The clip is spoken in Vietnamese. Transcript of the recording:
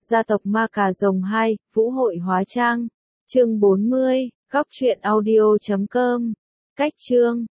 Gia tộc Ma Cà Rồng 2, Vũ hội hóa trang. Chương 40, góc truyện audio.com. Cách chương